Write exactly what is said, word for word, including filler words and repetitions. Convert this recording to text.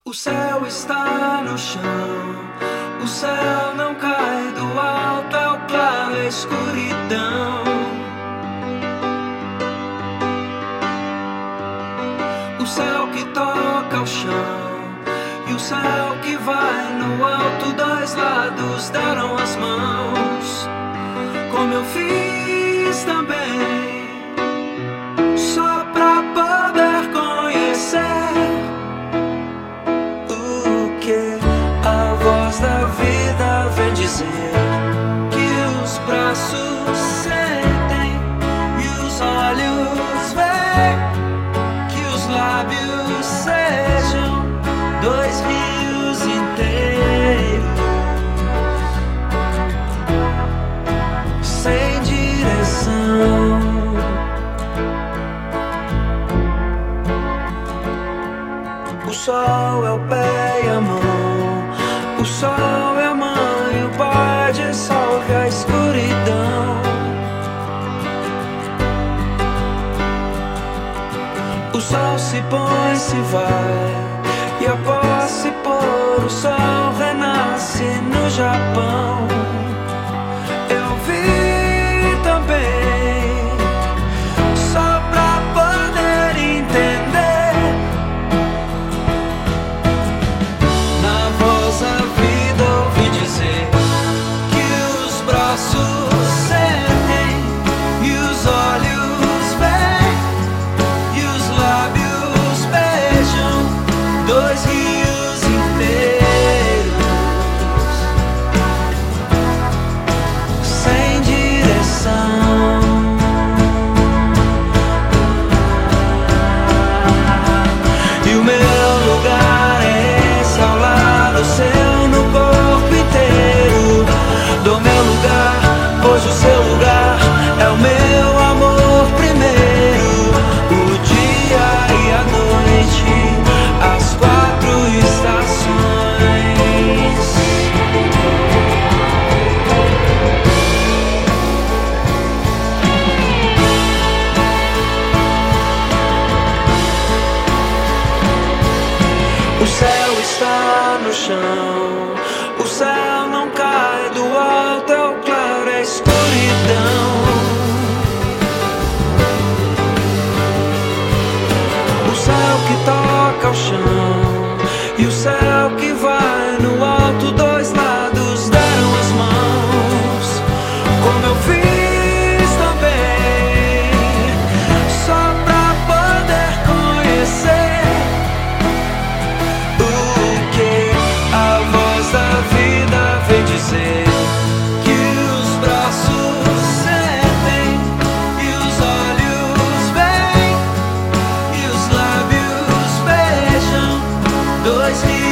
O céu está no chão, o céu não cai do alto, é o claro, é a escuridão. O céu que toca o chão e o céu que vai no alto, dois lados deram as mãos, como eu fiz também, só pra poder conhecer o que a voz da vida vem dizer, que os braços sentem e os olhos veem, que os lábios sejam dois rios inteiros, sem direção. O sol é o pé e a mão, o sol é a mãe, o pai dissolve a escuridão. O sol se põe, se vai, e após se pôr, o sol renasce no Japão. Eu vi também, só pra poder entender, na voz da vida ouvi dizer que os braços sentem e os olhos veem e os lábios beijam dois rios inteiros, sem direção. E o meu lugar é esse, ao lado seu, no corpo inteiro. Do meu lugar, pois o seu lugar é o meu amor primeiro. O dia e a noite, as quatro estações. O céu está no chão, o céu não cai do alto, é o claro, é a escuridão. O céu que toca o chão e o céu que vai no alto, dois lados deram as mãos, como eu fiz também, só pra poder conhecer o que a voz da vida vem dizer, que os braços sentem e os olhos veem e os lábios beijam dois rios